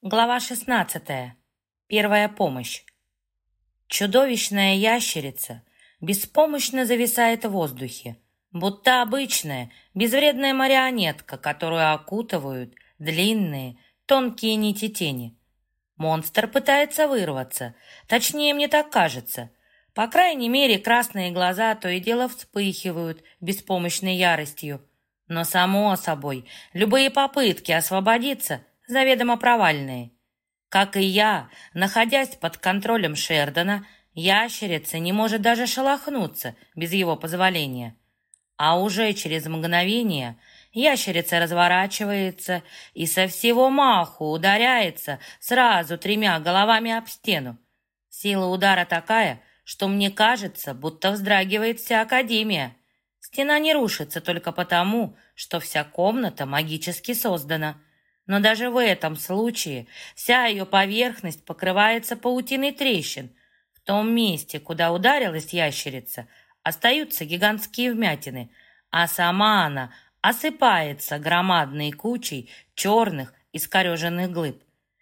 Глава 16. Первая помощь. Чудовищная ящерица беспомощно зависает в воздухе, будто обычная, безвредная марионетка, которую окутывают длинные, тонкие нити тени. Монстр пытается вырваться, точнее, мне так кажется. По крайней мере, красные глаза то и дело вспыхивают беспомощной яростью. Но, само собой, любые попытки освободиться заведомо провальные. Как и я, находясь под контролем Шердона, ящерица не может даже шелохнуться без его позволения. А уже через мгновение ящерица разворачивается и со всего маху ударяется сразу 3 головами об стену. Сила удара такая, что мне кажется, будто вздрагивает вся Академия. Стена не рушится только потому, что вся комната магически создана. Но даже в этом случае вся ее поверхность покрывается паутиной трещин. В том месте, куда ударилась ящерица, остаются гигантские вмятины, а сама она осыпается громадной кучей черных искореженных глыб.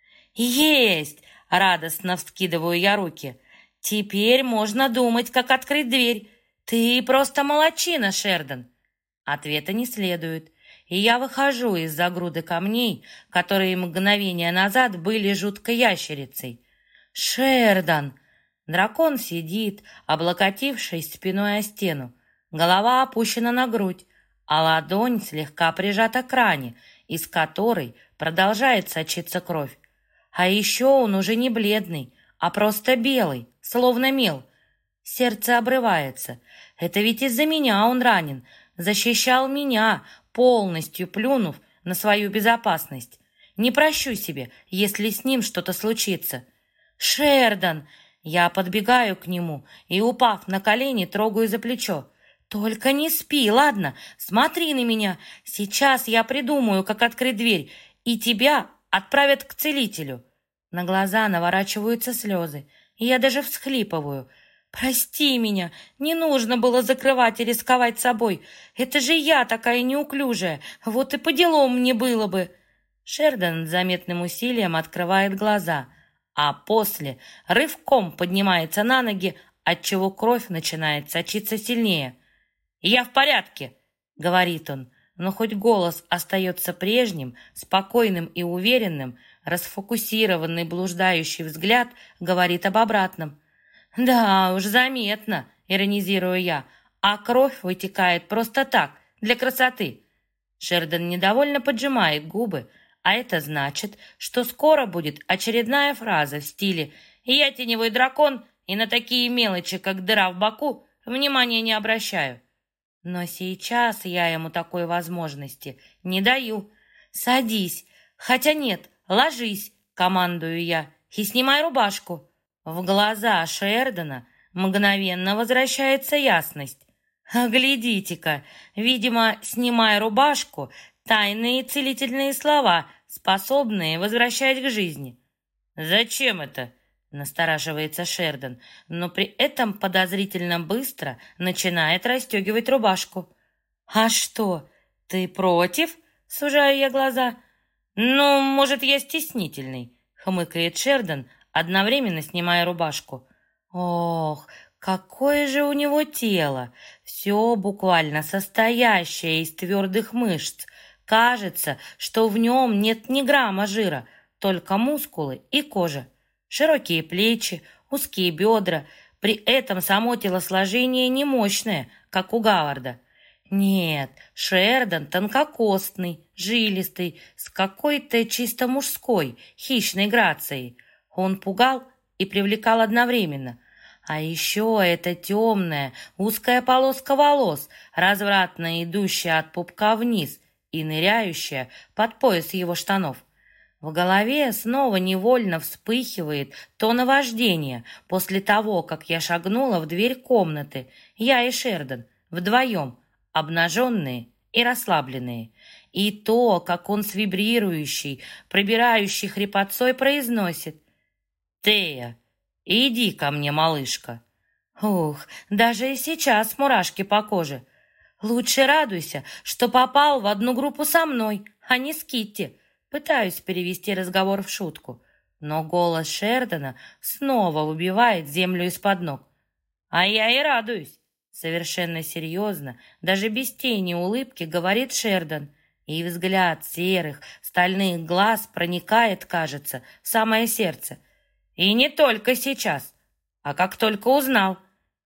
«Есть!» — радостно вскидываю я руки. «Теперь можно думать, как открыть дверь. Ты просто молодчина, Шердон!» Ответа не следует, и я выхожу из-за груды камней, которые мгновение назад были жуткой ящерицей. «Шердон!» Дракон сидит, облокотившись спиной о стену. Голова опущена на грудь, а ладонь слегка прижата к ране, из которой продолжает сочиться кровь. А еще он уже не бледный, а просто белый, словно мел. Сердце обрывается. Это ведь из-за меня он ранен. Защищал меня, полностью плюнув на свою безопасность. Не прощу себе, если с ним что-то случится. «Шердон!» Я подбегаю к нему и, упав на колени, трогаю за плечо. «Только не спи, ладно? Смотри на меня. Сейчас я придумаю, как открыть дверь, и тебя отправят к целителю». На глаза наворачиваются слезы, и я даже всхлипываю. «Прости меня, не нужно было закрывать и рисковать собой. Это же я такая неуклюжая, вот и по делам мне было бы». Шердон с заметным усилием открывает глаза, а после рывком поднимается на ноги, отчего кровь начинает сочиться сильнее. «Я в порядке», — говорит он, но хоть голос остается прежним, спокойным и уверенным, расфокусированный блуждающий взгляд говорит об обратном. «Да уж, заметно», — иронизирую я, «а кровь вытекает просто так, для красоты». Шердон недовольно поджимает губы, а это значит, что скоро будет очередная фраза в стиле «Я теневой дракон, и на такие мелочи, как дыра в боку, внимания не обращаю». Но сейчас я ему такой возможности не даю. «Садись, хотя нет, ложись», — командую я, «и снимай рубашку». В глаза Шердона мгновенно возвращается ясность. Глядите-ка, видимо, снимая рубашку, тайные целительные слова, способные возвращать к жизни. «Зачем это?» — настораживается Шердон, но при этом подозрительно быстро начинает расстегивать рубашку. «А что, ты против?» — сужаю я глаза. «Ну, может, я стеснительный», — хмыкает Шердон, одновременно снимая рубашку. Ох, какое же у него тело! Все буквально состоящее из твердых мышц. Кажется, что в нем нет ни грамма жира, только мускулы и кожа. Широкие плечи, узкие бедра, при этом само телосложение не мощное, как у Говарда. Нет, Шердон тонкокостный, жилистый, с какой-то чисто мужской, хищной грацией. Он пугал и привлекал одновременно. А еще эта темная, узкая полоска волос, развратно идущая от пупка вниз и ныряющая под пояс его штанов. В голове снова невольно вспыхивает то наваждение после того, как я шагнула в дверь комнаты, я и Шердон, вдвоем, обнаженные и расслабленные. И то, как он с вибрирующей, пробирающей хрипотцой произносит: «Тея, иди ко мне, малышка». Ух, даже и сейчас мурашки по коже. Лучше радуйся, что попал в одну группу со мной, а не с Китти. Пытаюсь перевести разговор в шутку, но голос Шердона снова выбивает землю из-под ног. А я и радуюсь. Совершенно серьезно, даже без тени улыбки, говорит Шердон, и взгляд серых, стальных глаз проникает, кажется, в самое сердце. И не только сейчас, а как только узнал.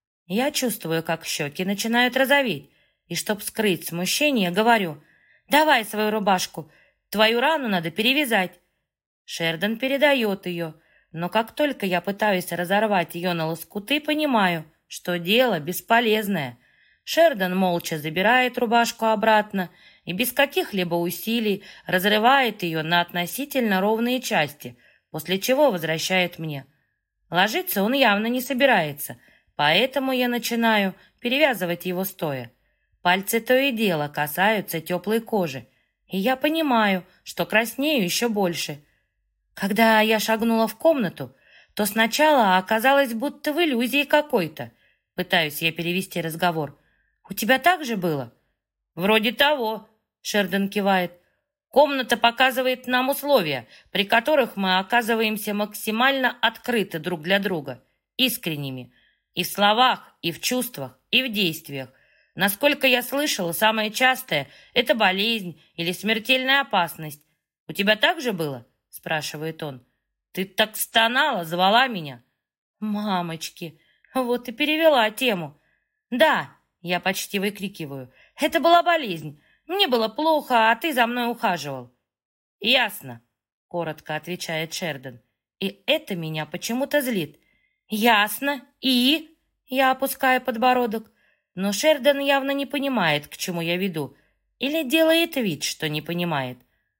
Я чувствую, как щеки начинают розоветь, и, чтоб скрыть смущение, говорю: «Давай свою рубашку, твою рану надо перевязать». Шердон передает ее, но как только я пытаюсь разорвать ее на лоскуты, понимаю, что дело бесполезное. Шердон молча забирает рубашку обратно и без каких-либо усилий разрывает ее на относительно ровные части, после чего возвращает мне. Ложиться он явно не собирается, поэтому я начинаю перевязывать его стоя. Пальцы то и дело касаются теплой кожи, и я понимаю, что краснею еще больше. Когда я шагнула в комнату, то сначала оказалось будто в иллюзии какой-то. Пытаюсь я перевести разговор. «У тебя так же было?» «Вроде того», — Шердон кивает. «Комната показывает нам условия, при которых мы оказываемся максимально открыты друг для друга, искренними. И в словах, и в чувствах, и в действиях. Насколько я слышала, самое частое — это болезнь или смертельная опасность. У тебя так же было?» — спрашивает он. «Ты так стонала, звала меня». «Мамочки, вот и перевела тему». «Да», — я почти выкрикиваю, — «это была болезнь. Мне было плохо, а ты за мной ухаживал». «Ясно», — коротко отвечает Шердон. И это меня почему-то злит. «Ясно. И?» — я опускаю подбородок. Но Шердон явно не понимает, к чему я веду. Или делает вид, что не понимает.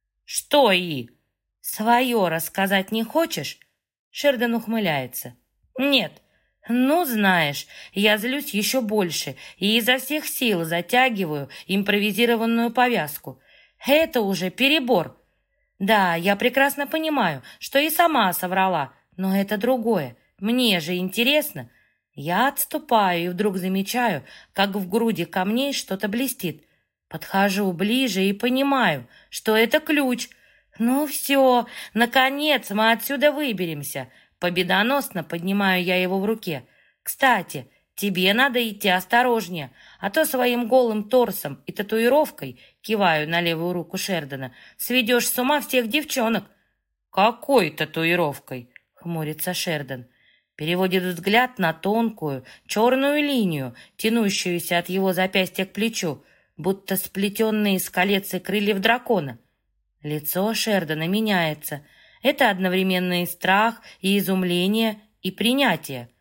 «Что «и»?» «Свое рассказать не хочешь?» Шердон ухмыляется. «Нет. Ну, знаешь, я злюсь еще больше и изо всех сил затягиваю импровизированную повязку. Это уже перебор. Да, я прекрасно понимаю, что и сама соврала, но это другое. Мне же интересно». Я отступаю и вдруг замечаю, как в груди камней что-то блестит. Подхожу ближе и понимаю, что это ключ. Ну все, наконец мы отсюда выберемся. Победоносно поднимаю я его в руке. Кстати, тебе надо идти осторожнее, а то своим голым торсом и татуировкой, киваю на левую руку Шердона, сведешь с ума всех девчонок. Какой татуировкой? Хмурится Шердон. Переводит взгляд на тонкую, черную линию, тянущуюся от его запястья к плечу, будто сплетенные из колец и крыльев дракона. Лицо Шердона меняется. Это одновременно и страх, и изумление, и принятие.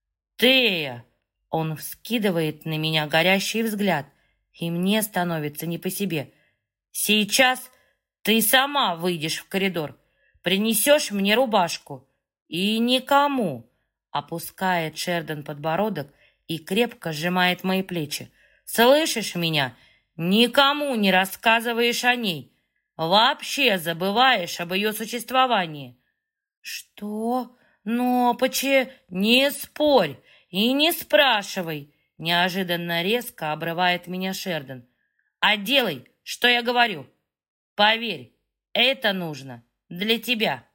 «Тея!» Он вскидывает на меня горящий взгляд, и мне становится не по себе. «Сейчас ты сама выйдешь в коридор, принесешь мне рубашку. И никому!» Опускает Шердон подбородок и крепко сжимает мои плечи. «Слышишь меня? Никому не рассказываешь о ней. Вообще забываешь об ее существовании». «Что? Но почему?» «Не спорь и не спрашивай!» Неожиданно резко обрывает меня Шердон. «А делай, что я говорю. Поверь, это нужно для тебя».